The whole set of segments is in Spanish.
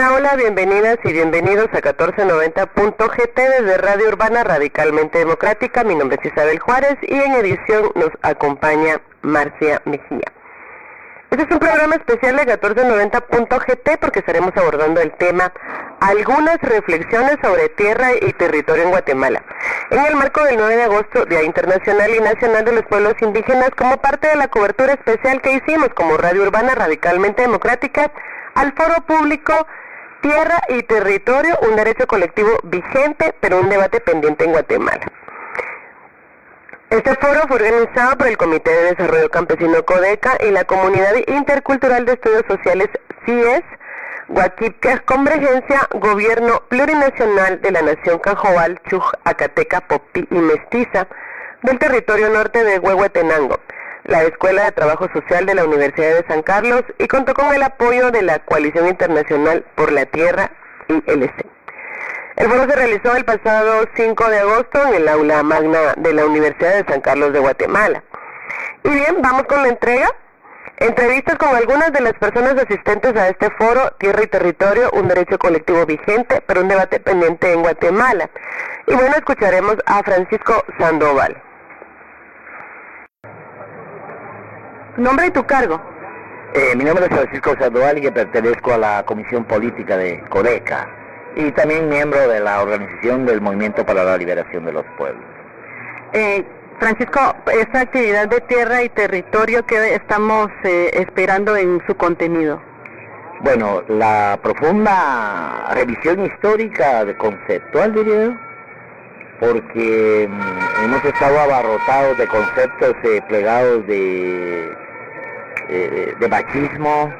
Hola, hola, bienvenidas y bienvenidos a 1490.gt desde Radio Urbana Radicalmente Democrática. Mi nombre es Isabel Juárez y en edición nos acompaña Marcia Mejía. Este es un programa especial de 1490.gt porque estaremos abordando el tema algunas reflexiones sobre tierra y territorio en Guatemala, en el marco del 9 de agosto, Día Internacional y Nacional de los Pueblos Indígenas, como parte de la cobertura especial que hicimos como Radio Urbana Radicalmente Democrática al foro público Tierra y Territorio, un derecho colectivo vigente, pero un debate pendiente en Guatemala. Este foro fue organizado por el Comité de Desarrollo Campesino Codeca y la Comunidad Intercultural de Estudios Sociales CIES, Guatipcas Convergencia, Gobierno Plurinacional de la Nación Canjobal, Chuj, Acateca, Popí y Mestiza, del territorio norte de Huehuetenango, la Escuela de Trabajo Social de la Universidad de San Carlos, y contó con el apoyo de la Coalición Internacional por la Tierra, ILC. El foro se realizó el pasado 5 de agosto en el aula magna de la Universidad de San Carlos de Guatemala. Y bien, vamos con la entrega. Entrevistas con algunas de las personas asistentes a este foro, Tierra y Territorio, un derecho colectivo vigente, pero un debate pendiente en Guatemala. Y bueno, escucharemos a Francisco Sandoval. ¿Nombre y tu cargo? Mi nombre es Francisco Sandoval y pertenezco a la Comisión Política de Codeca y también miembro de la Organización del Movimiento para la Liberación de los Pueblos. Francisco, esta actividad de tierra y territorio, ¿qué estamos esperando en su contenido? Bueno, la profunda revisión histórica, conceptual diría yo, porque hemos estado abarrotados de conceptos plegados de machismo,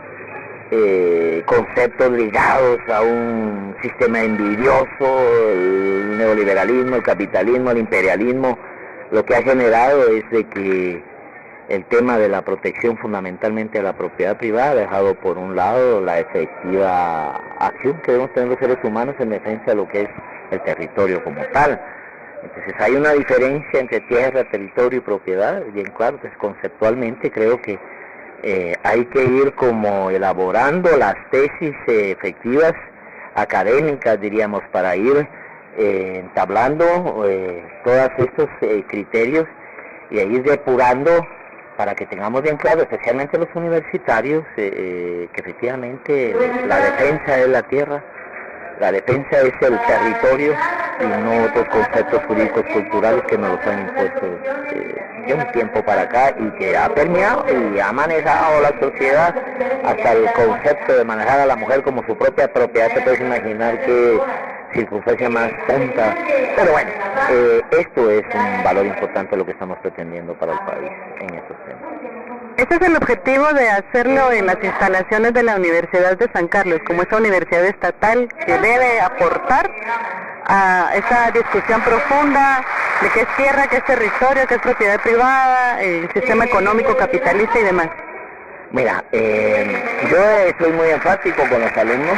conceptos ligados a un sistema envidioso, el neoliberalismo, el capitalismo, el imperialismo. Lo que ha generado es de que el tema de la protección fundamentalmente de la propiedad privada ha dejado por un lado la efectiva acción que debemos tener los seres humanos en defensa de lo que es el territorio como tal. Entonces hay una diferencia entre tierra, territorio y propiedad, bien claro. Entonces conceptualmente creo que hay que ir como elaborando las tesis efectivas académicas, diríamos, para ir entablando todos estos criterios y ir depurando para que tengamos bien claro, especialmente los universitarios, que efectivamente la defensa es la tierra, la defensa es el territorio y no otros conceptos jurídicos culturales que nos los han impuesto de un tiempo para acá y que ha permeado y ha manejado la sociedad hasta el concepto de manejar a la mujer como su propia propiedad. Te puedes imaginar qué circunstancia más tonta, pero bueno, esto es un valor importante lo que estamos pretendiendo para el país en estos temas. Este es el objetivo de hacerlo en las instalaciones de la Universidad de San Carlos, como esta universidad estatal que debe aportar a esa discusión profunda de qué es tierra, qué es territorio, qué es propiedad privada, el sistema económico capitalista y demás. Mira, yo estoy muy enfático con los alumnos,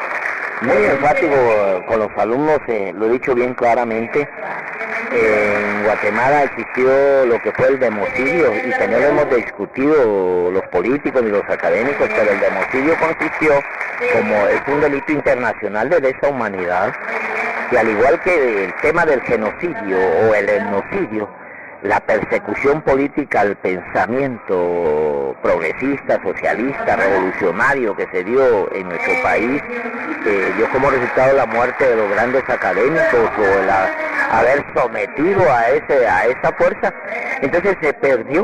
lo he dicho bien claramente. En Guatemala existió lo que fue el democidio y también lo hemos discutido los políticos y los académicos, pero el democidio consistió, como es un delito internacional de lesa humanidad, y al igual que el tema del genocidio o el etnocidio, la persecución política al pensamiento progresista, socialista, revolucionario que se dio en nuestro país, dio como resultado la muerte de los grandes académicos o el haber sometido a esa fuerza. Entonces se perdió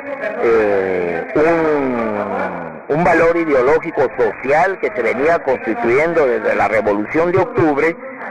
un valor ideológico social que se venía constituyendo desde la Revolución de Octubre,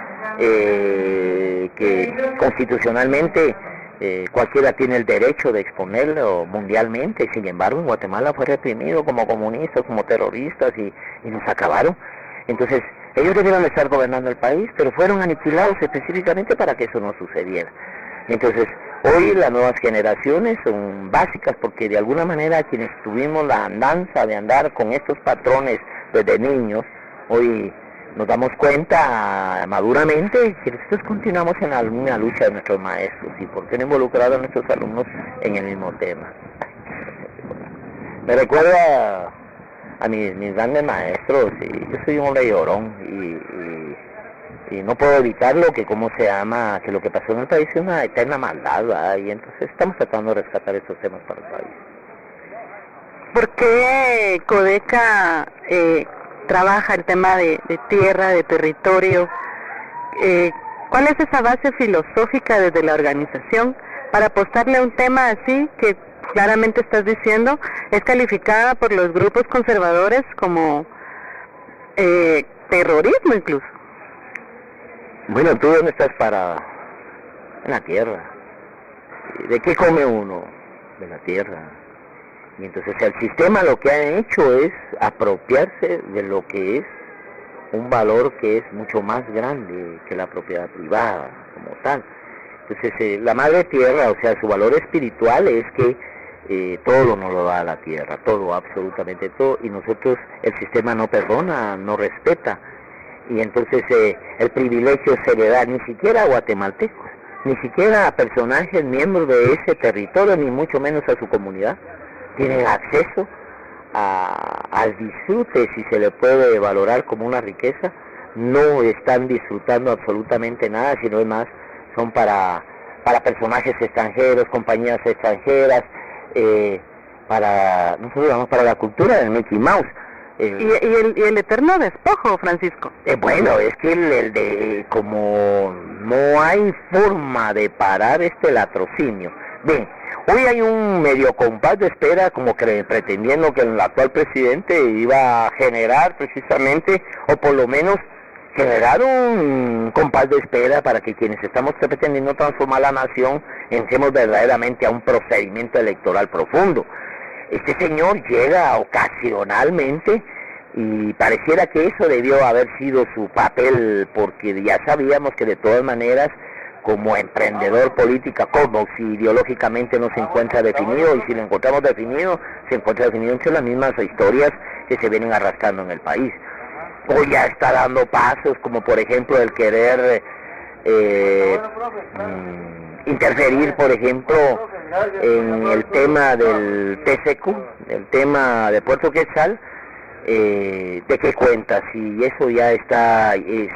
que constitucionalmente cualquiera tiene el derecho de exponerlo mundialmente. Sin embargo, en Guatemala fue reprimido como comunistas, como terroristas y nos acabaron. Entonces, ellos debieron estar gobernando el país, pero fueron aniquilados específicamente para que eso no sucediera. Entonces, hoy las nuevas generaciones son básicas porque de alguna manera quienes tuvimos la andanza de andar con estos patrones desde niños, hoy nos damos cuenta maduramente que nosotros continuamos en la misma lucha de nuestros maestros y por qué no involucrar a nuestros alumnos en el mismo tema. Me recuerda a mis grandes maestros, y yo soy un hombre llorón, y no puedo evitarlo, que que lo que pasó en el país es una eterna maldad, ¿verdad? Y entonces estamos tratando de rescatar estos temas para el país. ¿Por qué Codeca trabaja el tema de tierra, de territorio? ¿Cuál es esa base filosófica desde la organización para apostarle a un tema así que claramente estás diciendo es calificada por los grupos conservadores como terrorismo incluso? Bueno, ¿tú dónde estás parada? En la tierra. ¿De qué come uno? De la tierra. Y entonces el sistema lo que ha hecho es apropiarse de lo que es un valor que es mucho más grande que la propiedad privada como tal. Entonces la madre tierra, o sea, su valor espiritual es que todo nos lo da la tierra, todo, absolutamente todo, y nosotros, el sistema no perdona, no respeta, y entonces el privilegio se le da ni siquiera a guatemaltecos, ni siquiera a personajes miembros de ese territorio, ni mucho menos a su comunidad. Tienen acceso al disfrute, si se le puede valorar como una riqueza. No están disfrutando absolutamente nada, sino es más, son para personajes extranjeros, compañías extranjeras, nosotros vamos para la cultura del Mickey Mouse. ¿Y el eterno despojo, Francisco? Bueno, es que como no hay forma de parar este latrocinio. Bien, hoy hay un medio compás de espera, como que pretendiendo que el actual presidente iba a generar precisamente, o por lo menos generar un compás de espera para que quienes estamos pretendiendo transformar la nación entremos verdaderamente a un procedimiento electoral profundo. Este señor llega ocasionalmente y pareciera que eso debió haber sido su papel, porque ya sabíamos que de todas maneras, como emprendedor política, como si ideológicamente no se encuentra definido, y si lo encontramos definido, se encuentra definido entre las mismas historias que se vienen arrastrando en el país. Hoy ya está dando pasos, como por ejemplo el querer interferir, por ejemplo, en el tema del TCQ, el tema de Puerto Quetzal. ¿De qué cuenta? Si eso ya está,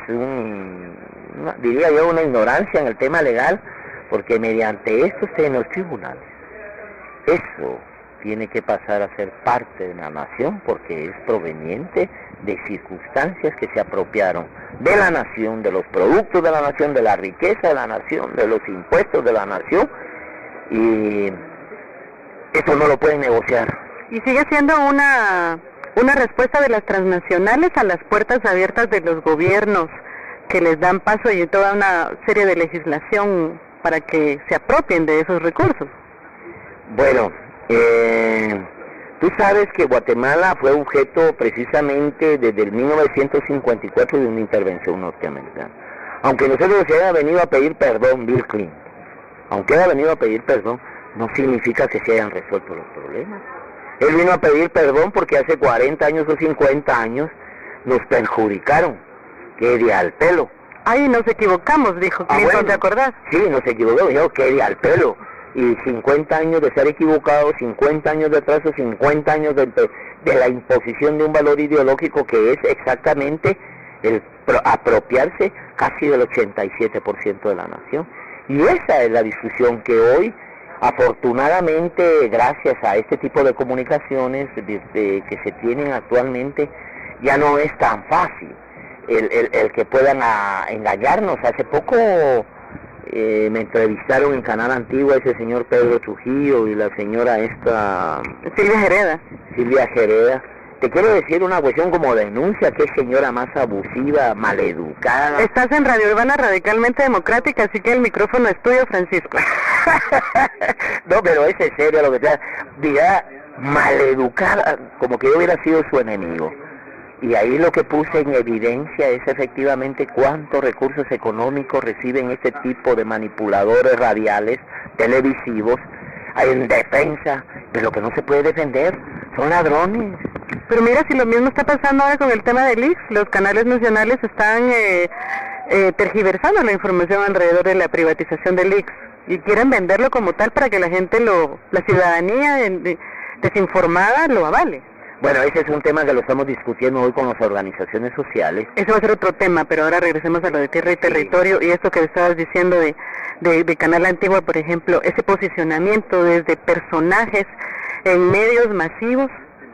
diría yo, una ignorancia en el tema legal, porque mediante esto está en los tribunales. Eso tiene que pasar a ser parte de la nación, porque es proveniente de circunstancias que se apropiaron de la nación, de los productos de la nación, de la riqueza de la nación, de los impuestos de la nación, y eso no lo pueden negociar. Y sigue siendo una respuesta de las transnacionales a las puertas abiertas de los gobiernos que les dan paso y toda una serie de legislación para que se apropien de esos recursos. Bueno, tú sabes que Guatemala fue objeto precisamente desde el 1954 de una intervención norteamericana. Aunque nosotros se haya venido a pedir perdón, Bill Clinton, aunque haya venido a pedir perdón, no significa que se hayan resuelto los problemas. Él vino a pedir perdón porque hace 40 años o 50 años nos perjudicaron, que de al pelo. Ay, nos equivocamos, dijo Clinton, bueno, ¿te acordás? Sí, nos equivocamos, dijo que de al pelo. Y 50 años de ser equivocados, 50 años de atraso, 50 años de la imposición de un valor ideológico que es exactamente el apropiarse casi del 87% de la nación. Y esa es la discusión que hoy, afortunadamente, gracias a este tipo de comunicaciones que se tienen actualmente, ya no es tan fácil el que puedan engañarnos. Hace poco me entrevistaron en Canal Antigua ese señor Pedro Trujillo y la señora Silvia Jereda. Te quiero decir una cuestión como denuncia, que es señora más abusiva, maleducada. Estás en Radio Urbana Radicalmente Democrática, así que el micrófono es tuyo, Francisco. No, pero es en serio lo que te dirá, maleducada, como que yo hubiera sido su enemigo. Y ahí lo que puse en evidencia es efectivamente cuántos recursos económicos reciben este tipo de manipuladores radiales, televisivos, en defensa de lo que no se puede defender. Son ladrones. Pero mira, si lo mismo está pasando ahora con el tema del IX, los canales nacionales están tergiversando la información alrededor de la privatización del IX y quieren venderlo como tal para que la gente, la ciudadanía desinformada lo avale. Bueno, ese es un tema que lo estamos discutiendo hoy con las organizaciones sociales. Eso va a ser otro tema, pero ahora regresemos a lo de tierra y territorio, y esto que estabas diciendo de Canal Antigua, por ejemplo, ese posicionamiento desde personajes en medios masivos.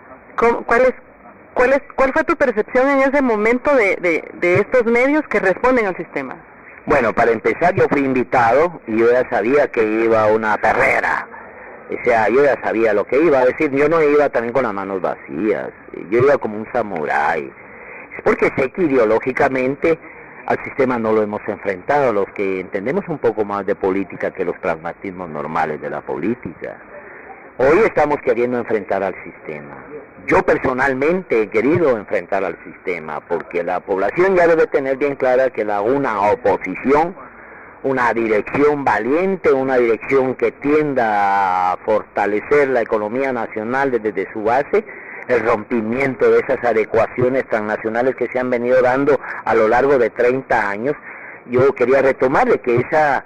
¿Cuál fue tu percepción en ese momento de estos medios que responden al sistema? Bueno, para empezar, yo fui invitado y yo ya sabía que iba a una carrera. O sea, yo ya sabía lo que iba a decir. Yo no iba también con las manos vacías. Yo iba como un samurái. Es porque sé que ideológicamente al sistema no lo hemos enfrentado, los que entendemos un poco más de política que los pragmatismos normales de la política. Hoy estamos queriendo enfrentar al sistema. Yo personalmente he querido enfrentar al sistema, porque la población ya debe tener bien clara que una oposición, una dirección valiente, una dirección que tienda a fortalecer la economía nacional desde su base, el rompimiento de esas adecuaciones transnacionales que se han venido dando a lo largo de 30 años. Yo quería retomarle que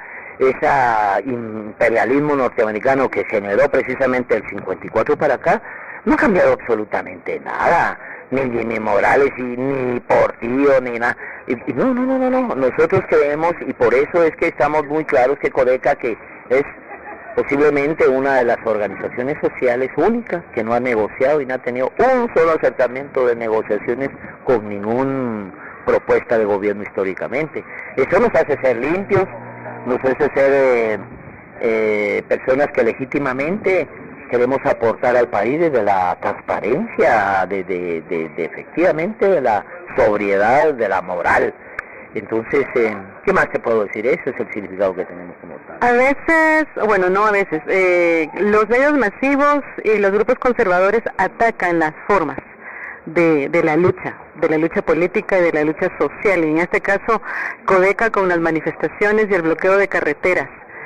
ese imperialismo norteamericano que generó precisamente el 54 para acá, no ha cambiado absolutamente nada, ni Jimmy Morales, ni Portillo, ni nada. Y no, nosotros creemos, y por eso es que estamos muy claros que Codeca, que es posiblemente una de las organizaciones sociales únicas que no ha negociado y no ha tenido un solo acercamiento de negociaciones con ninguna propuesta de gobierno históricamente. Eso nos hace ser limpios, nos hace ser personas que legítimamente queremos aportar al país desde la transparencia, de efectivamente de la sobriedad, de la moral. Entonces, ¿qué más te puedo decir? Ese es el significado que tenemos como tal. A veces, bueno, no a veces, los medios masivos y los grupos conservadores atacan las formas de la lucha política y de la lucha social, y en este caso Codeca con las manifestaciones y el bloqueo de carreteras.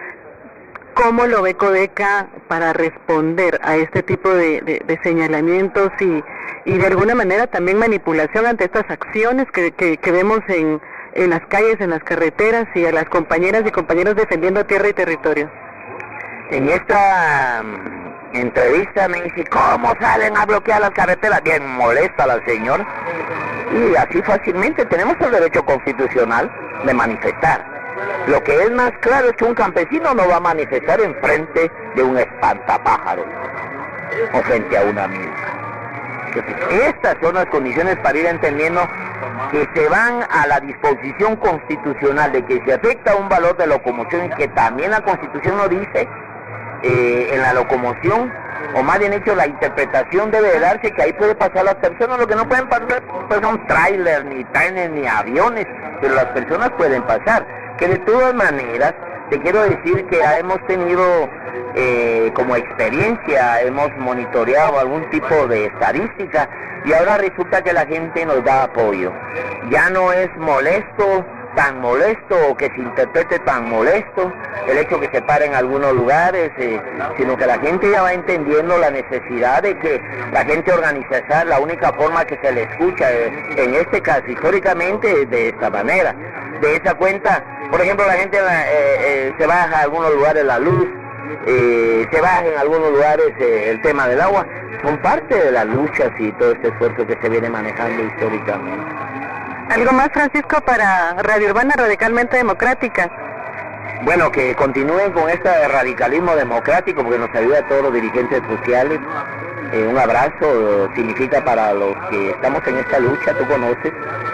¿Cómo lo ve Codeca para responder a este tipo de señalamientos y de alguna manera también manipulación ante estas acciones que vemos en las calles, en las carreteras, y a las compañeras y compañeros defendiendo tierra y territorio? En esta entrevista me dice, ¿cómo salen a bloquear las carreteras? Bien molesta la señora. Y así fácilmente tenemos el derecho constitucional de manifestar. Lo que es más claro es que un campesino no va a manifestar en frente de un espantapájaros o frente a una milpa. Entonces, estas son las condiciones para ir entendiendo que se van a la disposición constitucional de que se afecta un valor de locomoción, y que también la Constitución nos dice en la locomoción, o más bien hecho la interpretación debe de darse que ahí puede pasar las personas. Lo que no pueden pasar pues son trailers, ni trenes, ni aviones, pero las personas pueden pasar. Que de todas maneras, te quiero decir que hemos tenido como experiencia, hemos monitoreado algún tipo de estadística, y ahora resulta que la gente nos da apoyo. Ya no es tan molesto, o que se interprete tan molesto el hecho que se pare en algunos lugares, sino que la gente ya va entendiendo la necesidad de que la gente organizada, la única forma que se le escucha, en este caso históricamente, de esta manera. De esa cuenta, por ejemplo, la gente se baja a algunos lugares la luz, se baja en algunos lugares el tema del agua, son parte de las luchas y todo este esfuerzo que se viene manejando históricamente. ¿Algo más, Francisco, para Radio Urbana Radicalmente Democrática? Bueno, que continúen con este radicalismo democrático, porque nos ayuda a todos los dirigentes sociales. Un abrazo significa para los que estamos en esta lucha, tú conoces,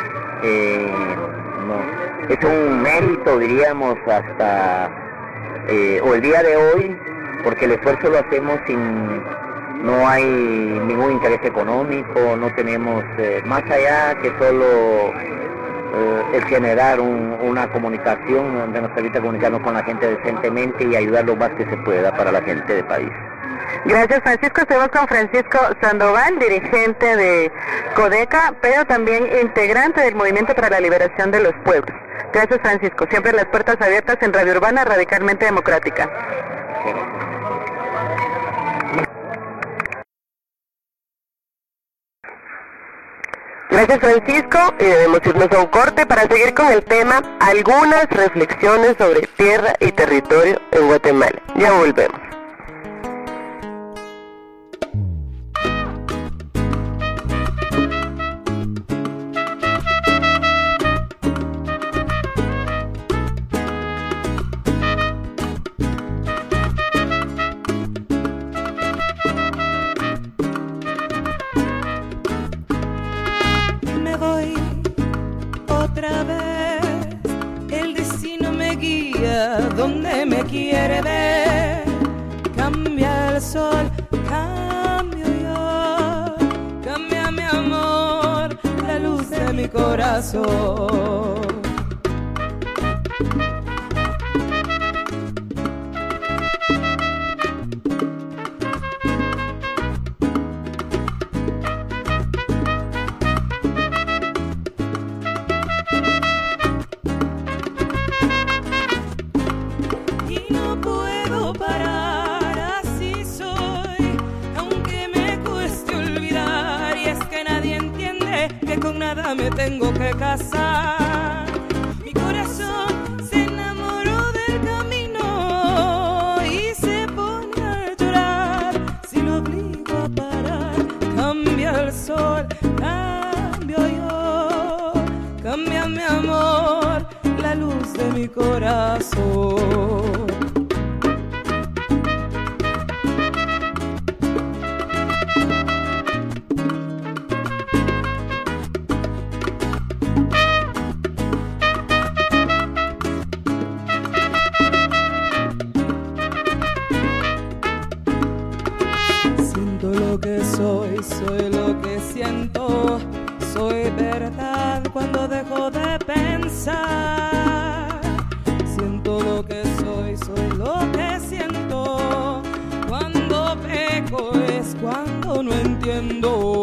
es un mérito, diríamos, hasta o el día de hoy, porque el esfuerzo lo hacemos no hay ningún interés económico, no tenemos más allá que solo el generar una comunicación donde nos permita comunicarnos con la gente decentemente y ayudar lo más que se pueda para la gente del país. Gracias, Francisco. Estamos con Francisco Sandoval, dirigente de Codeca, pero también integrante del Movimiento para la Liberación de los Pueblos. Gracias, Francisco. Siempre las puertas abiertas en Radio Urbana Radicalmente Democrática. Gracias, Francisco, y debemos irnos a un corte para seguir con el tema algunas reflexiones sobre tierra y territorio en Guatemala. Ya volvemos. otra vez. El destino me guía donde me quiere ver. Cambia el sol, cambio yo. Cambia mi amor, la luz de mi corazón. Me tengo que casar. Mi corazón se enamoró del camino y se pone a llorar si lo obligo a parar. Cambia el sol, cambio yo. Cambia mi amor, la luz de mi corazón. Soy lo que siento, soy verdad cuando dejo de pensar. Siento lo que soy lo que siento. Cuando peco es cuando no entiendo.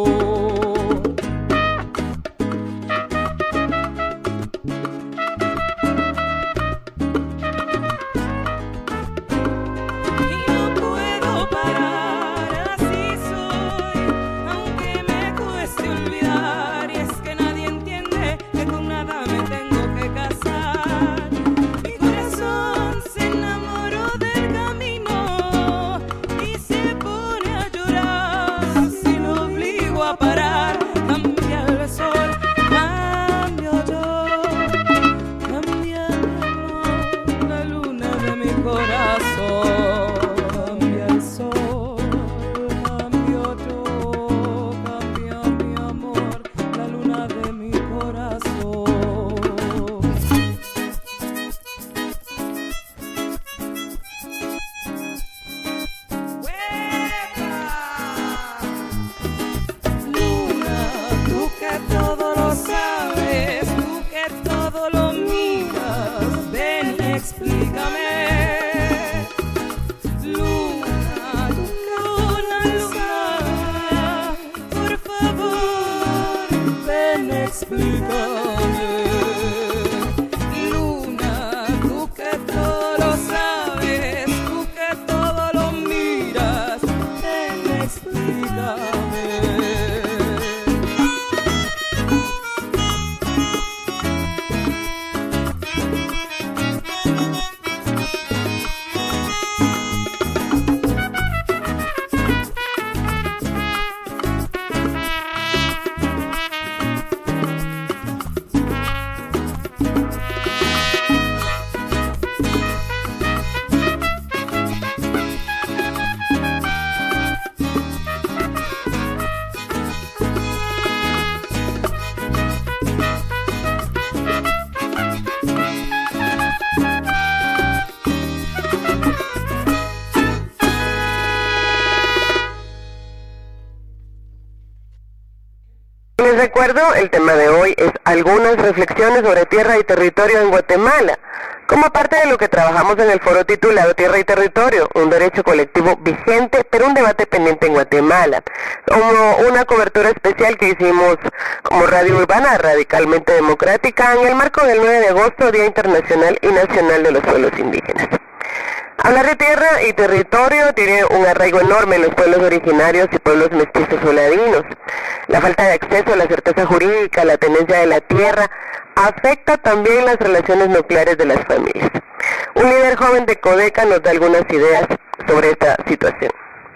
Les recuerdo, el tema de hoy es algunas reflexiones sobre tierra y territorio en Guatemala, como parte de lo que trabajamos en el foro titulado Tierra y Territorio, un derecho colectivo vigente, pero un debate pendiente en Guatemala, como una cobertura especial que hicimos como Radio Urbana Radicalmente Democrática en el marco del 9 de agosto, Día Internacional y Nacional de los Pueblos Indígenas. Hablar de tierra y territorio tiene un arraigo enorme en los pueblos originarios y pueblos mestizos o ladinos. La falta de acceso a la certeza jurídica, la tenencia de la tierra, afecta también las relaciones nucleares de las familias. Un líder joven de Codeca nos da algunas ideas sobre esta situación.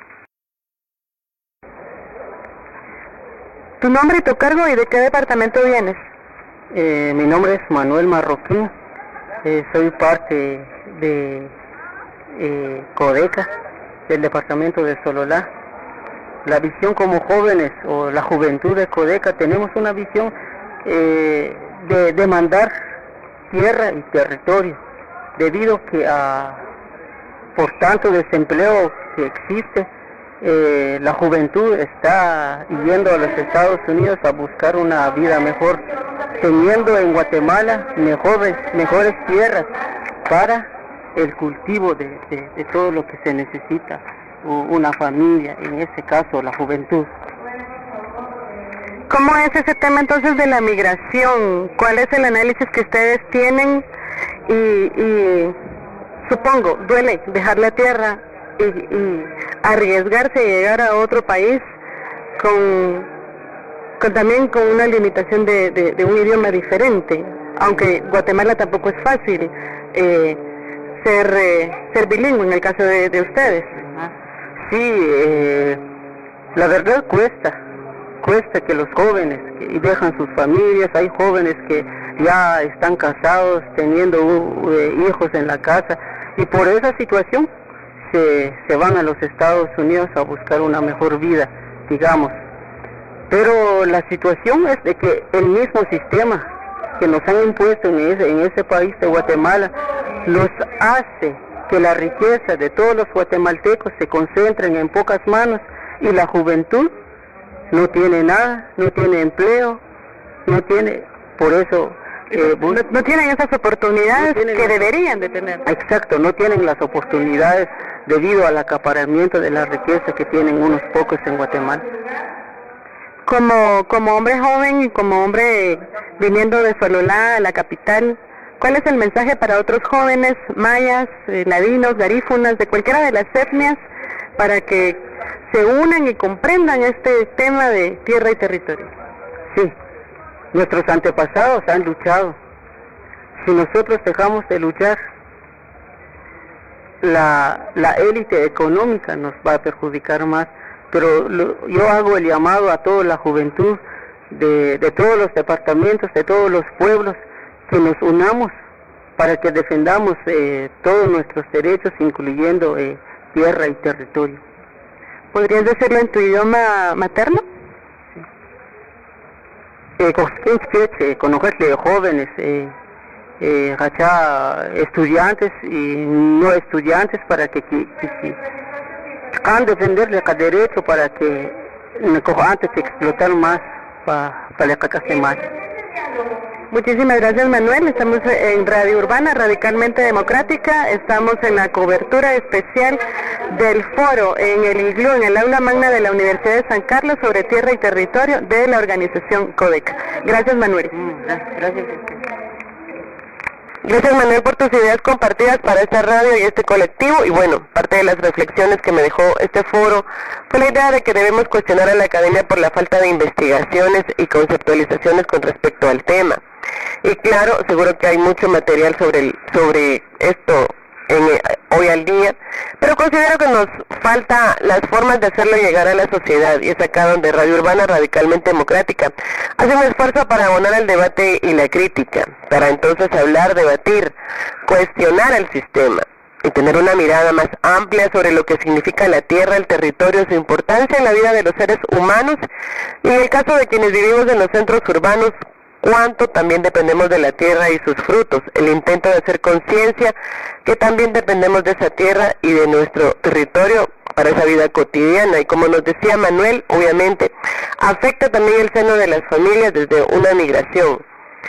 ¿Tu nombre y tu cargo y de qué departamento vienes? Mi nombre es Manuel Marroquín, soy parte de Codeca, del departamento de Sololá. La visión como jóvenes o la juventud de Codeca, tenemos una visión de demandar tierra y territorio, debido que por tanto desempleo que existe, la juventud está yendo a los Estados Unidos a buscar una vida mejor, teniendo en Guatemala mejores tierras para el cultivo de todo lo que se necesita una familia, en este caso la juventud. ¿Cómo es ese tema entonces de la migración? ¿Cuál es el análisis que ustedes tienen? Y supongo, duele dejar la tierra y arriesgarse a llegar a otro país también con una limitación de un idioma diferente, aunque Guatemala tampoco es fácil ser bilingüe en el caso de ustedes. Sí, la verdad cuesta que los jóvenes y dejan sus familias, hay jóvenes que ya están casados, teniendo hijos en la casa, y por esa situación se van a los Estados Unidos a buscar una mejor vida, digamos. Pero la situación es de que el mismo sistema que nos han impuesto en ese país de Guatemala nos hace que la riqueza de todos los guatemaltecos se concentren en pocas manos, y la juventud no tiene nada, no tiene empleo, no tiene, por eso... no tienen esas oportunidades que deberían de tener. Exacto, no tienen las oportunidades debido al acaparamiento de la riqueza que tienen unos pocos en Guatemala. Como hombre joven y como hombre viniendo de Sololá a la capital, ¿cuál es el mensaje para otros jóvenes mayas, ladinos, garífunas, de cualquiera de las etnias, para que se unan y comprendan este tema de tierra y territorio? Sí, nuestros antepasados han luchado. Si nosotros dejamos de luchar, la élite económica nos va a perjudicar más. Pero yo hago el llamado a toda la juventud de todos los departamentos, de todos los pueblos, que nos unamos para que defendamos todos nuestros derechos, incluyendo tierra y territorio. ¿Podrías decirlo en tu idioma materno? Conocerle jóvenes, estudiantes y no estudiantes, para que han defenderle el derecho para que antes de explotar más para la caca más. Muchísimas gracias, Manuel. Estamos en Radio Urbana, Radicalmente Democrática. Estamos en la cobertura especial del foro en el Iglú, en el aula magna de la Universidad de San Carlos, sobre tierra y territorio de la organización Codeca. Gracias, Manuel. Gracias. Gracias, Manuel, por tus ideas compartidas para esta radio y este colectivo. Y bueno, parte de las reflexiones que me dejó este foro fue la idea de que debemos cuestionar a la academia por la falta de investigaciones y conceptualizaciones con respecto al tema. Y claro, seguro que hay mucho material sobre esto hoy al día, pero considero que nos falta las formas de hacerlo llegar a la sociedad, y es acá donde Radio Urbana, Radicalmente Democrática, hace un esfuerzo para abonar el debate y la crítica, para entonces hablar, debatir, cuestionar el sistema y tener una mirada más amplia sobre lo que significa la tierra, el territorio, su importancia en la vida de los seres humanos, y en el caso de quienes vivimos en los centros urbanos, cuánto también dependemos de la tierra y sus frutos, el intento de hacer conciencia que también dependemos de esa tierra y de nuestro territorio para esa vida cotidiana. Y como nos decía Manuel, obviamente afecta también el seno de las familias desde una migración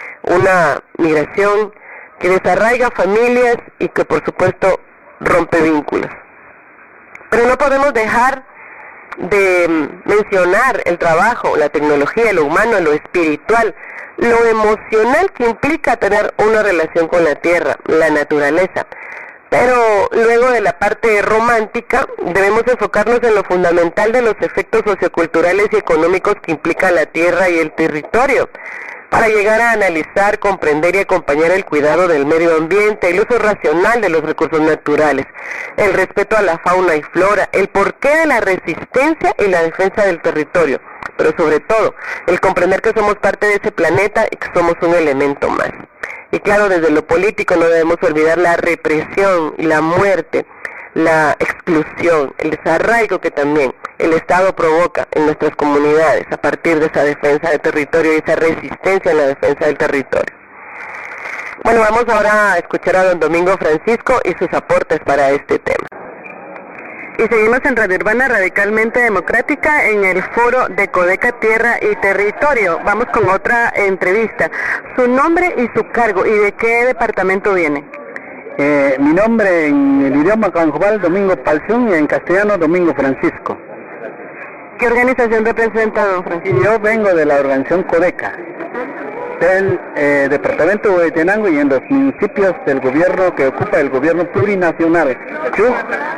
que desarraiga familias y que por supuesto rompe vínculos. Pero no podemos dejar de mencionar el trabajo, la tecnología, lo humano, lo espiritual, lo emocional que implica tener una relación con la tierra, la naturaleza. Pero luego de la parte romántica, debemos enfocarnos en lo fundamental de los efectos socioculturales y económicos que implica la tierra y el territorio, para llegar a analizar, comprender y acompañar el cuidado del medio ambiente, el uso racional de los recursos naturales, el respeto a la fauna y flora, el porqué de la resistencia y la defensa del territorio, pero sobre todo, el comprender que somos parte de ese planeta y que somos un elemento más. Y claro, desde lo político no debemos olvidar la represión y la muerte, la exclusión, el desarraigo que también el Estado provoca en nuestras comunidades a partir de esa defensa de territorio y esa resistencia en la defensa del territorio. Bueno, vamos ahora a escuchar a don Domingo Francisco y sus aportes para este tema. Y seguimos en Radio Urbana Radicalmente Democrática en el foro de Codeca Tierra y Territorio. Vamos con otra entrevista. Su nombre y su cargo, ¿y de qué departamento viene? Mi nombre en el idioma canjobal Domingo Palzón y en castellano Domingo Francisco. ¿Qué organización representa, don Francisco? Yo vengo de la organización Codeca, del departamento de Huehuetenango y en los municipios del gobierno que ocupa el gobierno plurinacional, Chuj,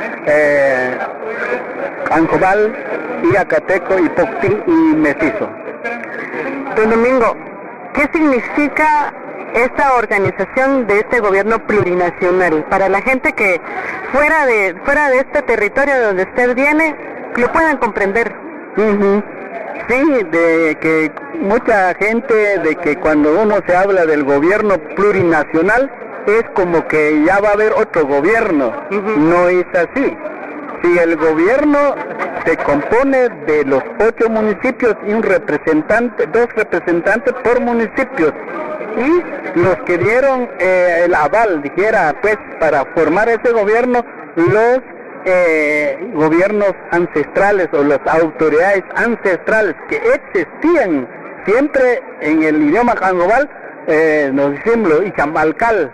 Canjobal, Iacateco, Ipoctín y Mestizo. Don Domingo, ¿qué significa esta organización de este gobierno plurinacional para la gente que fuera de este territorio donde usted viene lo puedan comprender? Sí, de que mucha gente, de que cuando uno se habla del gobierno plurinacional es como que ya va a haber otro gobierno. No es así. Si el gobierno se compone de los 8 municipios y un representante, 2 representantes por municipios, y los que dieron el aval, dijera, pues, para formar ese gobierno, los gobiernos ancestrales o las autoridades ancestrales que existían siempre en el idioma canjobal, nos decimos los Ichamalcal,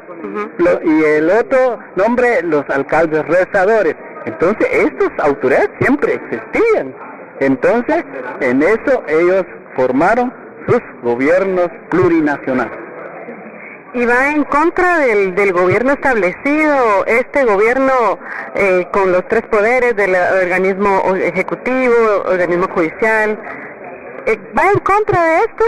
y el otro nombre, los alcaldes rezadores. Entonces, estas autoridades siempre existían. Entonces, en eso ellos formaron sus gobiernos plurinacionales. ¿Y va en contra del gobierno establecido, este gobierno con los 3 poderes del organismo ejecutivo, organismo judicial? ¿Va en contra de esto?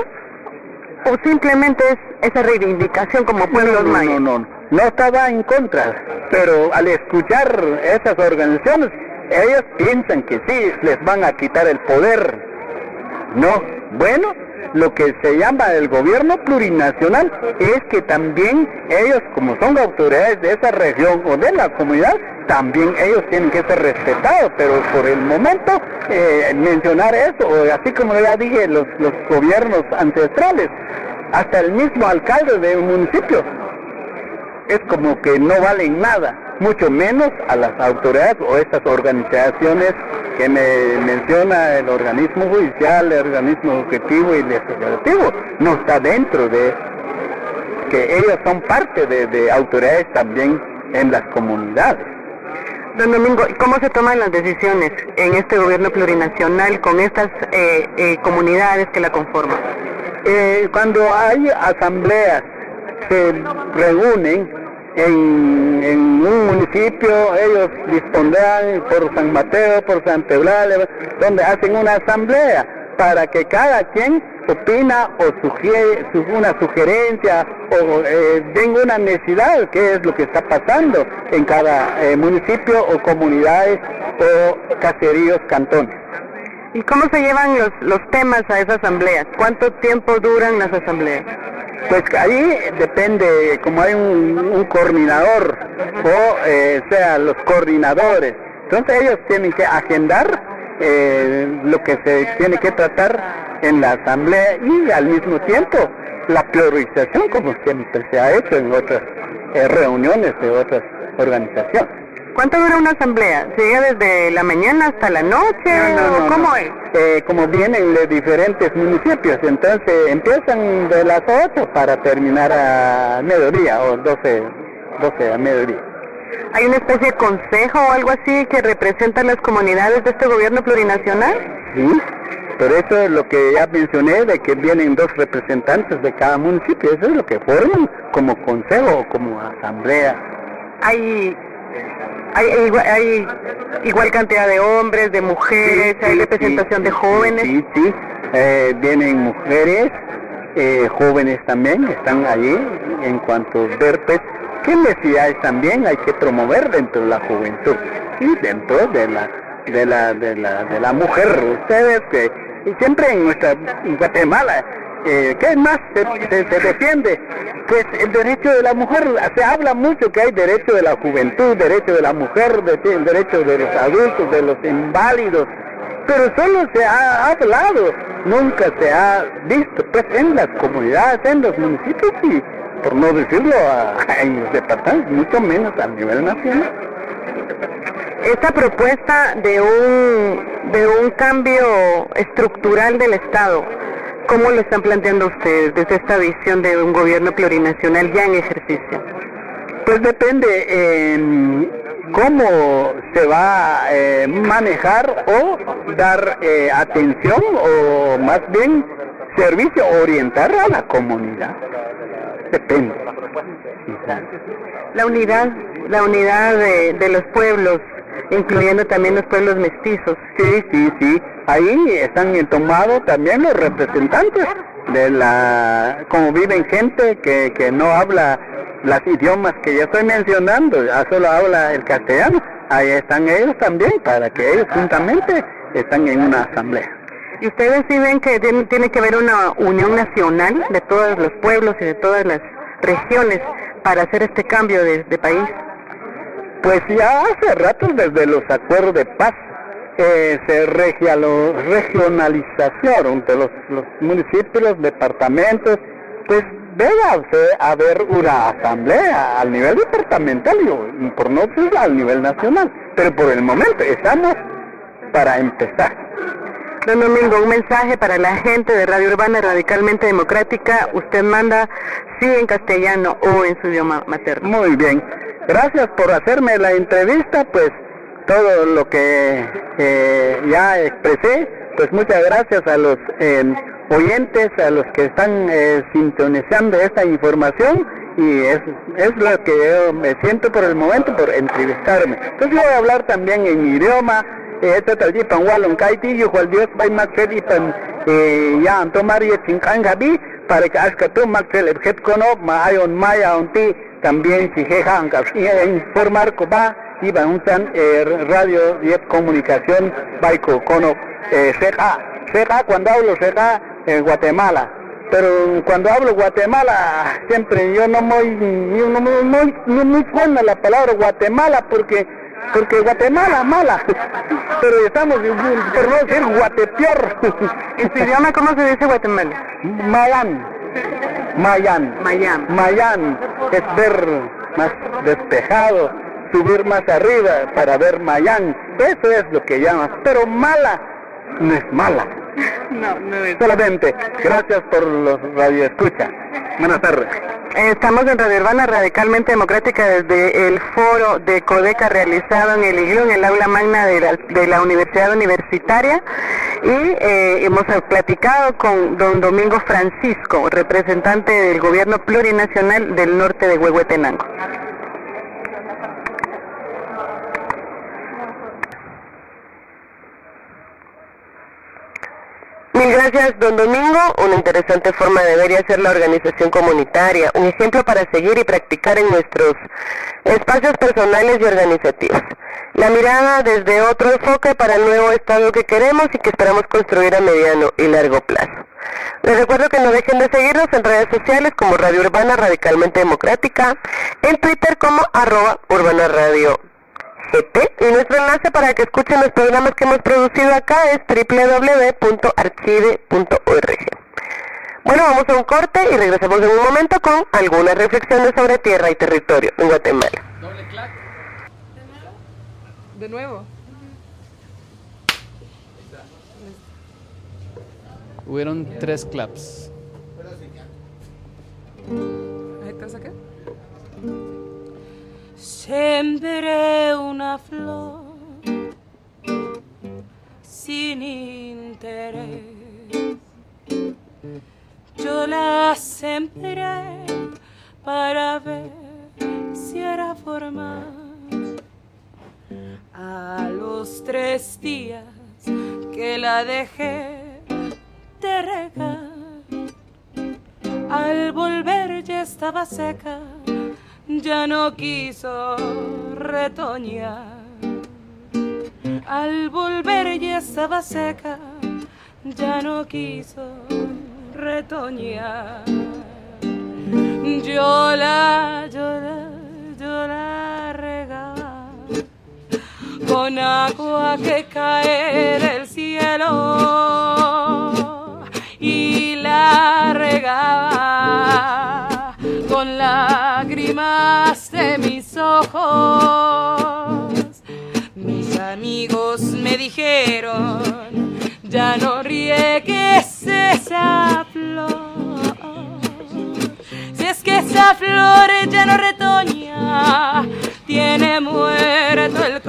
¿O simplemente es esa reivindicación como pueblos mayas? No estaba en contra, pero al escuchar esas organizaciones, ellos piensan que sí, les van a quitar el poder. No, bueno, lo que se llama el gobierno plurinacional es que también ellos, como son autoridades de esa región o de la comunidad, también ellos tienen que ser respetados, pero por el momento mencionar eso, así como ya dije, los gobiernos ancestrales, hasta el mismo alcalde de un municipio, es como que no valen nada, mucho menos a las autoridades o estas organizaciones que me menciona el organismo judicial, el organismo ejecutivo y el legislativo. No está dentro de que ellos son parte de autoridades también en las comunidades. Don Domingo, ¿cómo se toman las decisiones en este gobierno plurinacional con estas comunidades que la conforman? Cuando hay asambleas, se reúnen en un municipio, ellos dispondrán por San Mateo, por Santa Eulalia, donde hacen una asamblea para que cada quien opina o sugiere una sugerencia o den una necesidad, qué es lo que está pasando en cada municipio o comunidades o caseríos, cantones. ¿Y cómo se llevan los temas a esa asamblea? ¿Cuánto tiempo duran las asambleas? Pues ahí depende, como hay un coordinador o sea, los coordinadores. Entonces ellos tienen que agendar lo que se tiene que tratar en la asamblea y al mismo tiempo la priorización, como siempre se ha hecho en otras reuniones de otras organizaciones. ¿Cuánto dura una asamblea? ¿Se llega desde la mañana hasta la noche? No, ¿Cómo es? Como vienen de diferentes municipios, entonces empiezan de las 8 para terminar a mediodía o 12 a mediodía. ¿Hay una especie de consejo o algo así que representa a las comunidades de este gobierno plurinacional? Sí, por eso es lo que ya mencioné, de que vienen 2 representantes de cada municipio, eso es lo que forman como consejo o como asamblea. Hay igual cantidad de hombres, de mujeres, hay representación de jóvenes. Sí, vienen mujeres, jóvenes también están allí, en cuanto a ver pues qué necesidades también hay que promover dentro de la juventud y dentro de la mujer. Ustedes que siempre en Guatemala, ¿qué más se defiende? Pues el derecho de la mujer, se habla mucho que hay derecho de la juventud, derecho de la mujer, derecho de los adultos, de los inválidos, pero solo se ha hablado, nunca se ha visto pues en las comunidades, en los municipios y por no decirlo en los departamentos, mucho menos a nivel nacional. Esta propuesta de un cambio estructural del Estado, ¿cómo lo están planteando ustedes desde esta visión de un gobierno plurinacional ya en ejercicio? Pues depende cómo se va a manejar o dar atención o más bien servicio, orientar a la comunidad. Depende. La unidad de los pueblos, incluyendo también los pueblos mestizos. Sí. Ahí están tomados también los representantes de como viven gente que no habla los idiomas que yo estoy mencionando, ya solo habla el castellano. Ahí están ellos también, para que ellos juntamente están en una asamblea. ¿Y ustedes sí ven que tiene que haber una unión nacional de todos los pueblos y de todas las regiones para hacer este cambio de país? Pues ya hace rato desde los acuerdos de paz se regionalización de los municipios, los departamentos, pues debe haber una asamblea al nivel departamental y por no ser al nivel nacional, pero por el momento estamos para empezar. Don Domingo, un mensaje para la gente de Radio Urbana Radicalmente Democrática. Usted manda sí en castellano o en su idioma materno. Muy bien, gracias por hacerme la entrevista, pues todo lo que ya expresé, pues muchas gracias a los oyentes, a los que están sintonizando esta información, y es lo que yo me siento por el momento por entrevistarme. Entonces yo voy a hablar también en mi idioma. Esto tal vez pan walon kaiti yo cual Dios va maxel y pan ya antomar y chinkan gabi para que ascato maxel el jet cono maayon maya onti también si jeja informar ko ba y va un tan radio y comunicación baiko cono seca cuando hablo seca en Guatemala, pero cuando hablo Guatemala siempre yo no muy buena la palabra Guatemala porque Guatemala mala, pero estamos por no decir Guatepeor. ¿En su idioma cómo se dice Guatemala? Mayán es ver más despejado, subir más arriba para ver Mayán, eso es lo que llamas, pero mala no es mala. No es. Solamente, gracias por los radioescuchas. Buenas tardes. Estamos en Radio Urbana Radicalmente Democrática desde el foro de Codeca realizado en el IGLU, en el aula magna de la Universidad Universitaria, y hemos platicado con don Domingo Francisco, representante del gobierno plurinacional del norte de Huehuetenango. Mil gracias, don Domingo. Una interesante forma de ver y hacer la organización comunitaria, un ejemplo para seguir y practicar en nuestros espacios personales y organizativos. La mirada desde otro enfoque para el nuevo Estado que queremos y que esperamos construir a mediano y largo plazo. Les recuerdo que no dejen de seguirnos en redes sociales como Radio Urbana Radicalmente Democrática, en Twitter como @UrbanaRadio. Y nuestro enlace para que escuchen los programas que hemos producido acá es www.archive.org. Bueno, vamos a un corte y regresamos en un momento con algunas reflexiones sobre tierra y territorio en Guatemala. Doble clac. De nuevo. Hubieron 3 claps. ¿Ahí te saqué? Sembré una flor sin interés. Yo la sembré para ver si era formal. A los 3 días que la dejé de regar, al volver ya estaba seca. Ya no quiso retoñar. Al volver ya estaba seca. Ya no quiso retoñar. Yo la regaba con agua que cae del cielo. cielo y la regaba con lágrimas de mis ojos. Mis amigos me dijeron, ya no riegues esa flor, si es que esa flor ya no retoña, tiene muerto el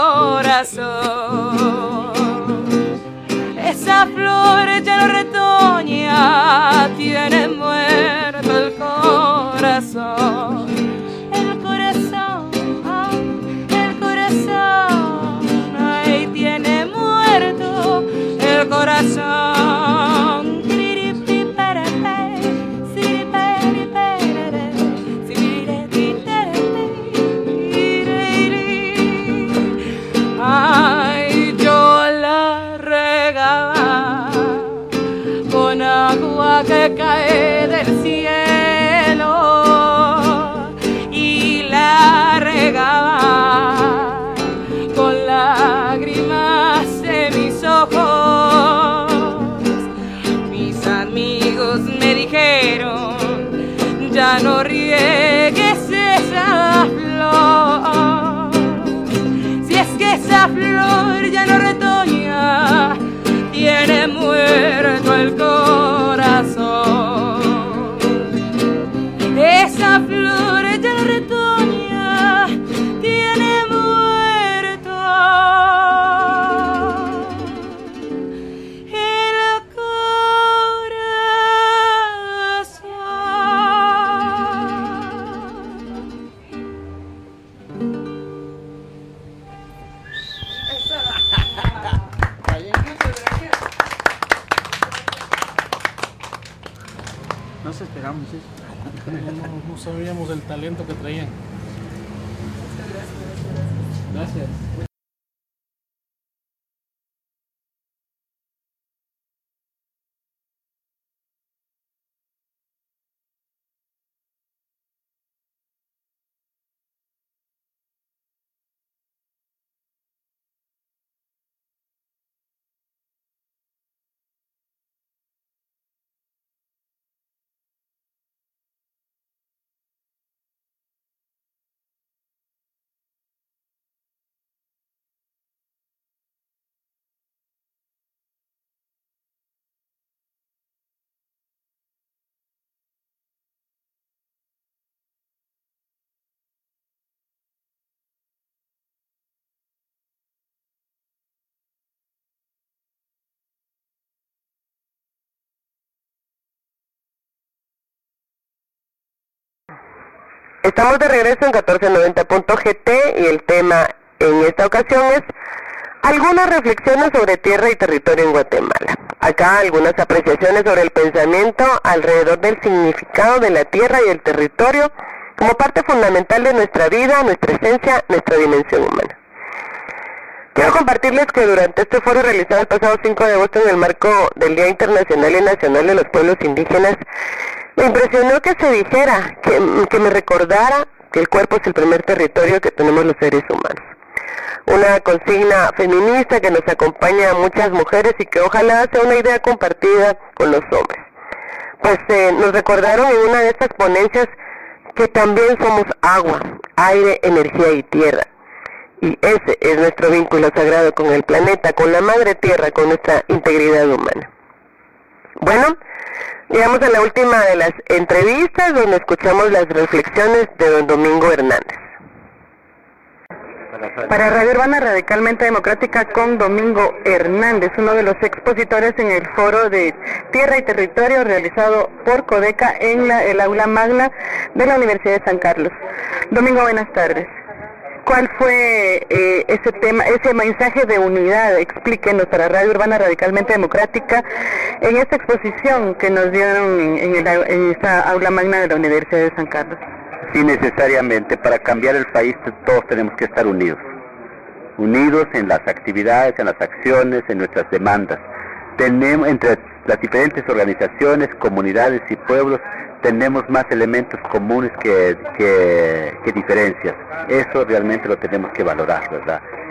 corazón. Esa flor ya no retoña, tiene muerto el corazón. El corazón, ay, tiene muerto el corazón. Ay, yo la regaba con agua que cae del cielo y la regaba con lágrimas de mis ojos. Mis amigos me dijeron, ya no riegues esa flor, si es que esa flor ya no retoña, tiene muerto el corazón. Esa flor ya no retoña, tiene muerto el corazón. Nos esperamos eso. No sabíamos el talento que traían. Gracias. Estamos de regreso en 1490.gt y el tema en esta ocasión es algunas reflexiones sobre tierra y territorio en Guatemala. Acá algunas apreciaciones sobre el pensamiento alrededor del significado de la tierra y el territorio como parte fundamental de nuestra vida, nuestra esencia, nuestra dimensión humana. Quiero compartirles que durante este foro realizado el pasado 5 de agosto en el marco del Día Internacional y Nacional de los Pueblos Indígenas, me impresionó que se dijera, que me recordara que el cuerpo es el primer territorio que tenemos los seres humanos. Una consigna feminista que nos acompaña a muchas mujeres y que ojalá sea una idea compartida con los hombres. Pues nos recordaron en una de estas ponencias que también somos agua, aire, energía y tierra. Y ese es nuestro vínculo sagrado con el planeta, con la madre tierra, con nuestra integridad humana. Bueno, llegamos a la última de las entrevistas donde escuchamos las reflexiones de don Domingo Hernández. Para Radio Urbana Radicalmente Democrática con Domingo Hernández, uno de los expositores en el foro de Tierra y Territorio realizado por Codeca en el aula magna de la Universidad de San Carlos. Domingo, buenas tardes. ¿Cuál fue ese tema, ese mensaje de unidad? Explíquenos para Radio Urbana Radicalmente Democrática en esta exposición que nos dieron en esta aula magna de la Universidad de San Carlos. Sí, necesariamente, para cambiar el país todos tenemos que estar unidos. Unidos en las actividades, en las acciones, en nuestras demandas. Tenemos, entre las diferentes organizaciones, comunidades y pueblos, tenemos más elementos comunes que diferencias. Eso realmente lo tenemos que valorar, ¿verdad?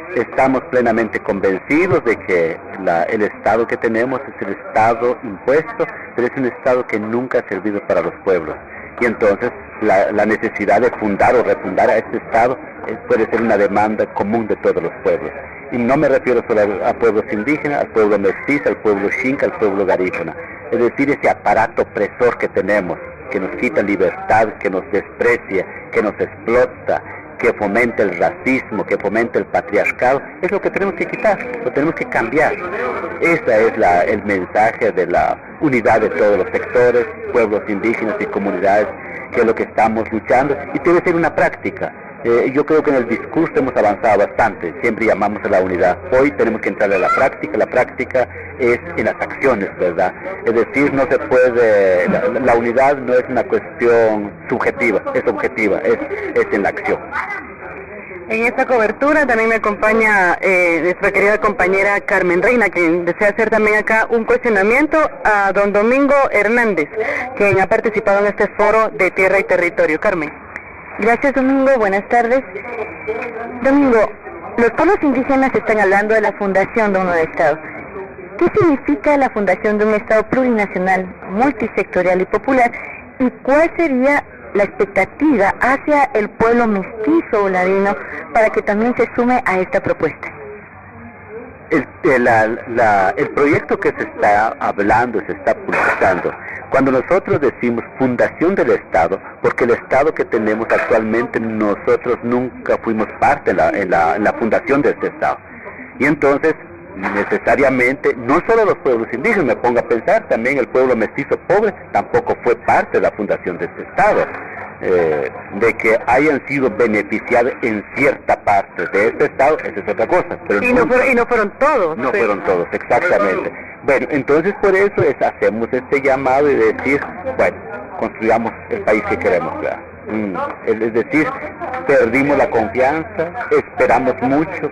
Estamos plenamente convencidos de que el Estado que tenemos es el Estado impuesto, pero es un Estado que nunca ha servido para los pueblos. Y entonces la necesidad de fundar o refundar a este Estado puede ser una demanda común de todos los pueblos. Y no me refiero solo a pueblos indígenas, al pueblo mestizo, al pueblo xinca, al pueblo garífuna. Es decir, ese aparato opresor que tenemos, que nos quita libertad, que nos desprecia, que nos explota, que fomenta el racismo, que fomenta el patriarcado, es lo que tenemos que quitar, lo tenemos que cambiar. Ese es el mensaje de la unidad de todos los sectores, pueblos indígenas y comunidades, que es lo que estamos luchando, y debe ser una práctica. Yo creo que en el discurso hemos avanzado bastante, siempre llamamos a la unidad. Hoy tenemos que entrar a la práctica es en las acciones, ¿verdad? Es decir, no se puede, la unidad no es una cuestión subjetiva, es objetiva, es en la acción. En esta cobertura también me acompaña nuestra querida compañera Carmen Reina, quien desea hacer también acá un cuestionamiento a don Domingo Hernández, quien ha participado en este foro de Tierra y Territorio. Carmen. Gracias, Domingo. Buenas tardes. Domingo, los pueblos indígenas están hablando de la fundación de un nuevo Estado. ¿Qué significa la fundación de un Estado plurinacional, multisectorial y popular? ¿Y cuál sería la expectativa hacia el pueblo mestizo o ladino para que también se sume a esta propuesta? El proyecto que se está hablando, se está publicando, cuando nosotros decimos fundación del Estado, porque el Estado que tenemos actualmente nosotros nunca fuimos parte en la fundación de este Estado. Y entonces, necesariamente, no solo los pueblos indígenas, me pongo a pensar, también el pueblo mestizo pobre tampoco fue parte de la fundación de este Estado. De que hayan sido beneficiados en cierta parte de este Estado, esa es otra cosa. Pero no fueron todos. No fueron todos, exactamente. Bueno, entonces por eso hacemos este llamado y decir, bueno, construyamos el país que queremos, ¿verdad? Es decir, perdimos la confianza, esperamos mucho,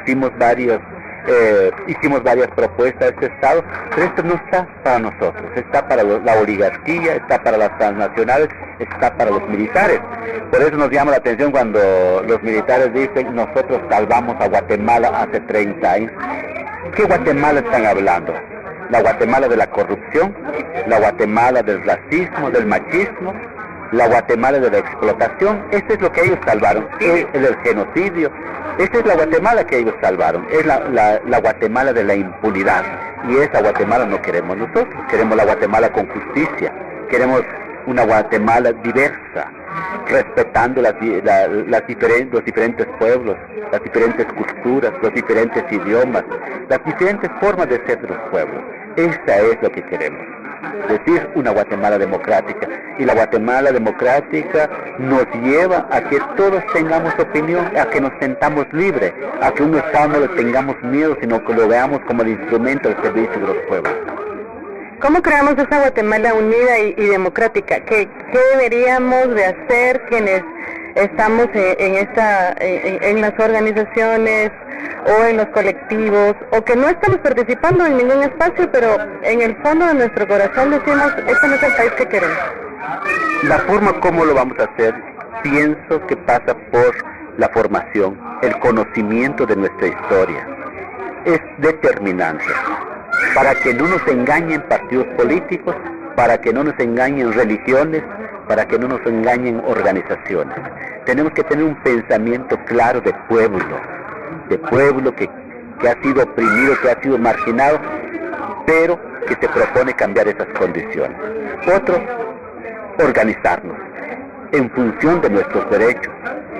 hicimos varias propuestas a este Estado, pero esto no está para nosotros, está para la oligarquía, está para las transnacionales, está para los militares. Por eso nos llama la atención cuando los militares dicen, nosotros salvamos a Guatemala hace 30 años. ¿Qué Guatemala están hablando? La Guatemala de la corrupción, la Guatemala del racismo, del machismo, la Guatemala de la explotación. Este es lo que ellos salvaron, es el genocidio. Esta es la Guatemala que ellos salvaron, es la Guatemala de la impunidad. Y esa Guatemala no queremos nosotros, queremos la Guatemala con justicia, queremos una Guatemala diversa, respetando los diferentes pueblos, las diferentes culturas, los diferentes idiomas, las diferentes formas de ser de los pueblos. Esa es lo que queremos. Decir una Guatemala democrática, y la Guatemala democrática nos lleva a que todos tengamos opinión, a que nos sentamos libres, a que un Estado no le tengamos miedo, sino que lo veamos como el instrumento al servicio de los pueblos. ¿Cómo creamos esa Guatemala unida y democrática? ¿Qué deberíamos de hacer quienes estamos en las organizaciones o en los colectivos, o que no estamos participando en ningún espacio, pero en el fondo de nuestro corazón decimos, este no es el país que queremos? La forma como lo vamos a hacer, pienso que pasa por la formación, el conocimiento de nuestra historia. Es determinante para que no nos engañen partidos políticos, para que no nos engañen religiones, para que no nos engañen organizaciones. Tenemos que tener un pensamiento claro de pueblo que ha sido oprimido, que ha sido marginado, pero que se propone cambiar esas condiciones. Otro, organizarnos en función de nuestros derechos.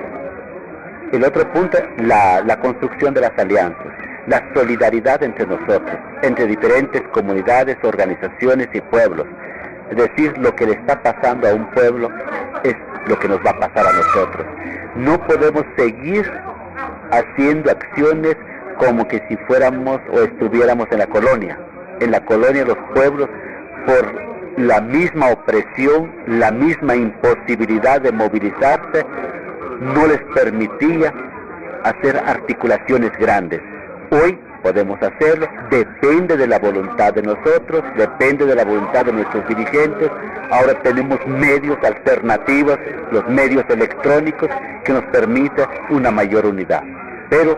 El otro punto, la construcción de las alianzas, la solidaridad entre nosotros, entre diferentes comunidades, organizaciones y pueblos. Es decir, lo que le está pasando a un pueblo es lo que nos va a pasar a nosotros. No podemos seguir haciendo acciones como que si fuéramos o estuviéramos en la colonia. En la colonia los pueblos, por la misma opresión, la misma imposibilidad de movilizarse, no les permitía hacer articulaciones grandes. Hoy podemos hacerlo, depende de la voluntad de nosotros, depende de la voluntad de nuestros dirigentes. Ahora tenemos medios alternativos, los medios electrónicos, que nos permiten una mayor unidad. Pero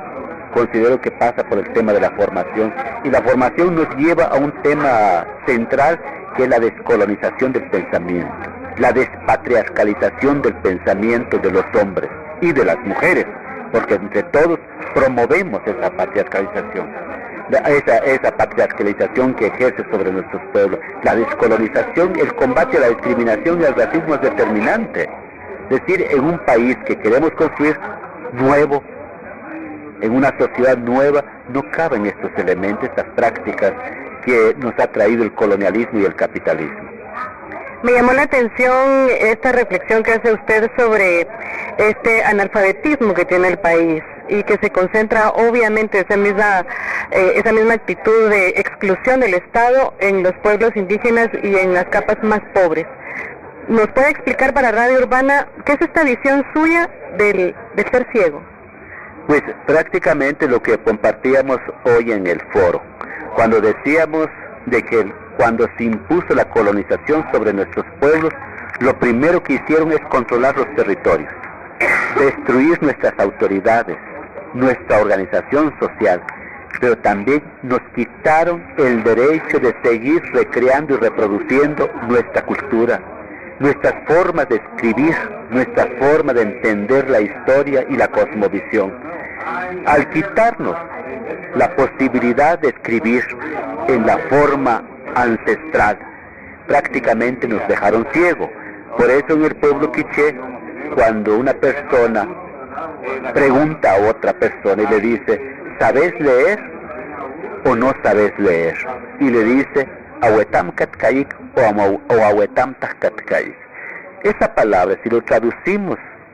considero que pasa por el tema de la formación, y la formación nos lleva a un tema central que es la descolonización del pensamiento, la despatriarcalización del pensamiento de los hombres y de las mujeres, porque entre todos promovemos esa patriarcalización, esa patriarcalización que ejerce sobre nuestros pueblos. La descolonización, el combate a la discriminación y al racismo es determinante. Es decir, en un país que queremos construir nuevo, en una sociedad nueva, no caben estos elementos, estas prácticas que nos ha traído el colonialismo y el capitalismo. Me llamó la atención esta reflexión que hace usted sobre este analfabetismo que tiene el país y que se concentra obviamente esa misma actitud de exclusión del Estado en los pueblos indígenas y en las capas más pobres. ¿Nos puede explicar para Radio Urbana qué es esta visión suya de ser ciego? Pues prácticamente lo que compartíamos hoy en el foro, cuando decíamos de que cuando se impuso la colonización sobre nuestros pueblos, lo primero que hicieron es controlar los territorios, destruir nuestras autoridades, nuestra organización social, pero también nos quitaron el derecho de seguir recreando y reproduciendo nuestra cultura, nuestras formas de escribir, nuestra forma de entender la historia y la cosmovisión. Al quitarnos la posibilidad de escribir en la forma ancestral, prácticamente nos dejaron ciegos. Por eso en el pueblo quiché, cuando una persona pregunta a otra persona y le dice, ¿sabes leer o no sabes leer? Y le dice, ahuetam katkaik o ahuetam tajkatkaik. Esa palabra, si lo traducimos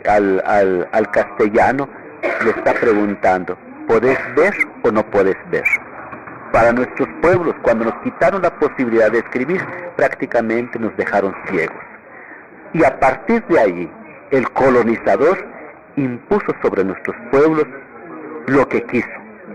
al castellano, le está preguntando, ¿podés ver o no podés ver? Para nuestros pueblos, cuando nos quitaron la posibilidad de escribir, prácticamente nos dejaron ciegos. Y a partir de allí, el colonizador impuso sobre nuestros pueblos lo que quiso.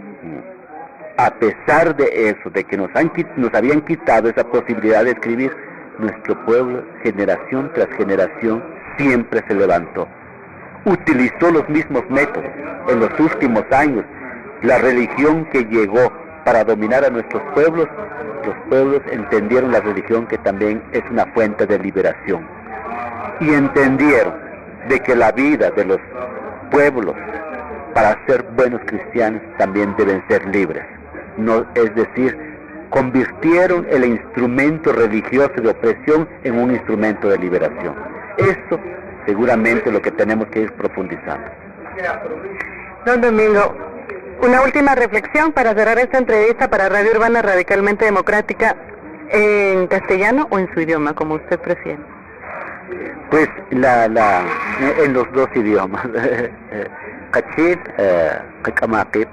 A pesar de eso, de que nos habían quitado esa posibilidad de escribir, nuestro pueblo, generación tras generación, siempre se levantó. Utilizó los mismos métodos. En los últimos años, la religión que llegó para dominar a nuestros pueblos, los pueblos entendieron la religión que también es una fuente de liberación. Y entendieron de que la vida de los pueblos, para ser buenos cristianos, también deben ser libres. No, es decir, convirtieron el instrumento religioso de opresión en un instrumento de liberación. Eso seguramente es lo que tenemos que ir profundizando. Don Domingo, una última reflexión para cerrar esta entrevista para Radio Urbana Radicalmente Democrática, en castellano o en su idioma, como usted prefiere. Pues en los dos idiomas. Kachil, Kakamaqib,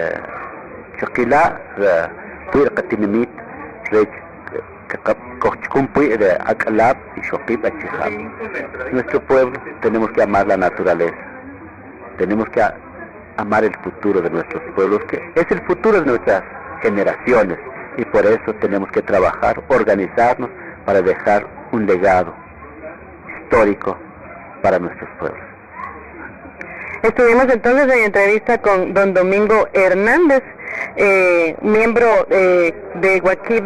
Shakila, Puirkatinimit, Nuestro pueblo tenemos que amar la naturaleza, tenemos que amar el futuro de nuestros pueblos, que es el futuro de nuestras generaciones, y por eso tenemos que trabajar, organizarnos para dejar un legado histórico para nuestros pueblos. Estuvimos entonces en entrevista con don Domingo Hernández, miembro de Guakib,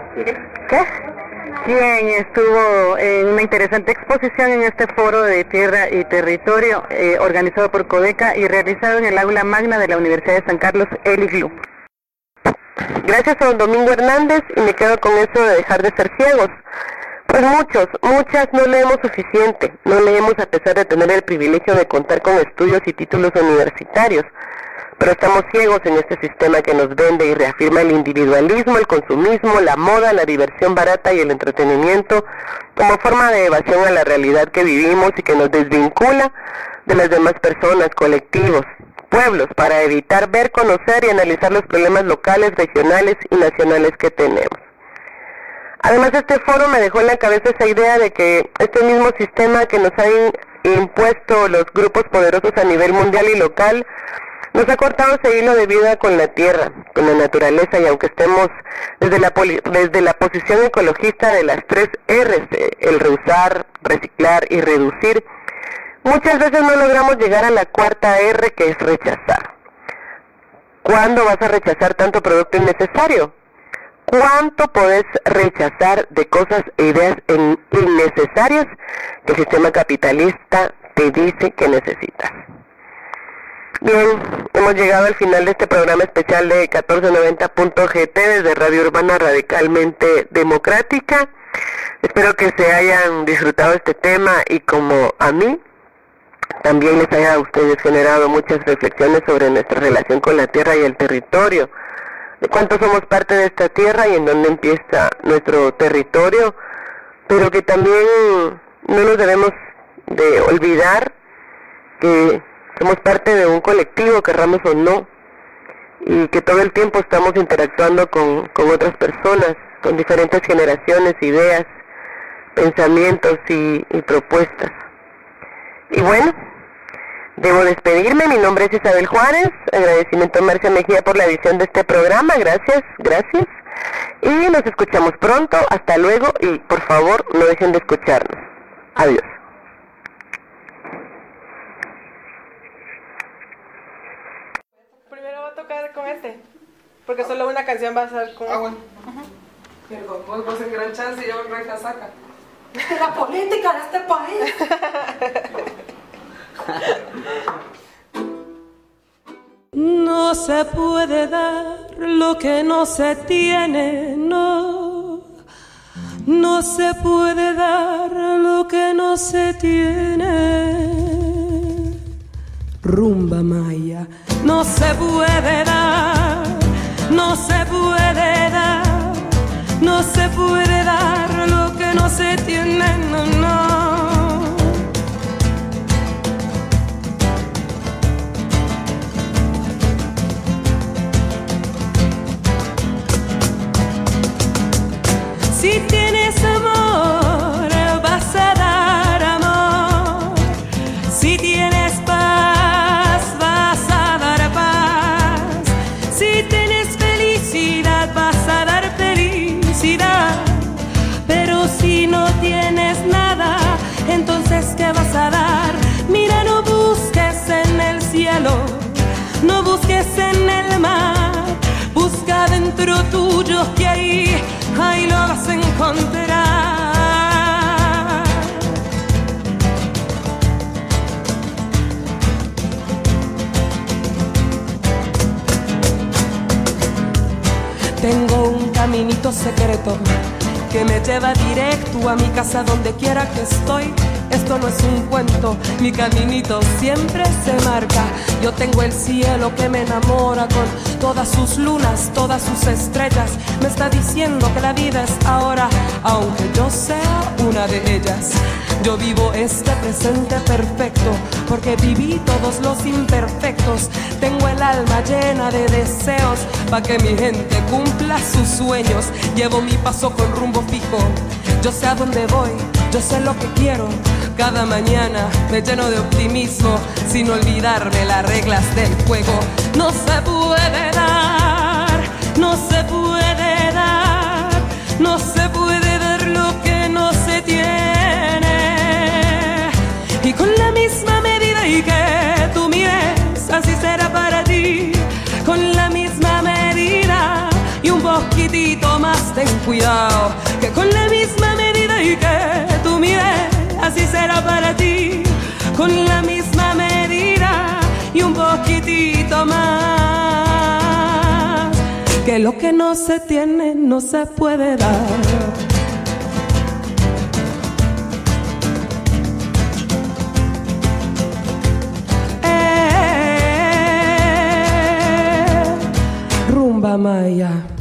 quien estuvo en una interesante exposición en este foro de tierra y territorio organizado por Codeca y realizado en el aula magna de la Universidad de San Carlos, el Iglú. Gracias a don Domingo Hernández, y me quedo con eso de dejar de ser ciegos. Pues muchas no leemos suficiente, no leemos a pesar de tener el privilegio de contar con estudios y títulos universitarios, pero estamos ciegos en este sistema que nos vende y reafirma el individualismo, el consumismo, la moda, la diversión barata y el entretenimiento como forma de evasión a la realidad que vivimos y que nos desvincula de las demás personas, colectivos, pueblos, para evitar ver, conocer y analizar los problemas locales, regionales y nacionales que tenemos. Además, este foro me dejó en la cabeza esa idea de que este mismo sistema que nos han impuesto los grupos poderosos a nivel mundial y local nos ha cortado ese hilo de vida con la tierra, con la naturaleza, y aunque estemos desde la posición ecologista de las 3 R's, el reusar, reciclar y reducir, muchas veces no logramos llegar a la 4ª R, que es rechazar. ¿Cuándo vas a rechazar tanto producto innecesario? ¿Cuánto podés rechazar de cosas e ideas innecesarias que el sistema capitalista te dice que necesitas? Bien, hemos llegado al final de este programa especial de 1490.gt desde Radio Urbana Radicalmente Democrática. Espero que se hayan disfrutado este tema y como a mí, también les haya a ustedes generado muchas reflexiones sobre nuestra relación con la tierra y el territorio, de cuánto somos parte de esta tierra y en dónde empieza nuestro territorio, pero que también no nos debemos de olvidar que somos parte de un colectivo, querramos o no, y que todo el tiempo estamos interactuando con otras personas, con diferentes generaciones, ideas, pensamientos y propuestas. Y bueno, debo despedirme. Mi nombre es Isabel Juárez. Agradecimiento a Marcia Mejía por la edición de este programa. Gracias. Y nos escuchamos pronto. Hasta luego y por favor no dejen de escucharnos. Adiós. Primero va a tocar con este, porque solo una canción va a ser con... bueno. Perdón, vos en gran chance y yo en gran casaca. La política de este país. No se puede dar lo que no se tiene, no. No se puede dar lo que no se tiene. Rumba maya. No se puede dar, no se puede dar, no se puede dar lo que no se tiene, no, no. Si tienes amor, vas a dar amor. Si tienes paz, vas a dar paz. Si tienes felicidad, vas a dar felicidad. Pero si no tienes nada, entonces ¿qué vas a dar? Mira, no busques en el cielo, no busques en el mar. Busca dentro tuyo que ahí lo vas a encontrar. Tengo un caminito secreto que me lleva directo a mi casa donde quiera que estoy. Esto no es un cuento, mi caminito siempre se marca. Yo tengo el cielo que me enamora con todas sus lunas, todas sus estrellas. Me está diciendo que la vida es ahora, aunque yo sea una de ellas. Yo vivo este presente perfecto, porque viví todos los imperfectos. Tengo el alma llena de deseos, pa' que mi gente cumpla sus sueños. Llevo mi paso con rumbo fijo, yo sé a dónde voy, yo sé lo que quiero. Cada mañana me lleno de optimismo, sin olvidarme las reglas del juego. No se puede dar, no se puede dar, no se puede dar lo que no se tiene. Y con la misma medida y que tú mires, así será para ti. Con la misma medida y un poquitito más, ten cuidado. Que con la misma medida y que tú mires, así será para ti. Con la misma medida y un poquitito más. Que lo que no se tiene no se puede dar. Rumba maya.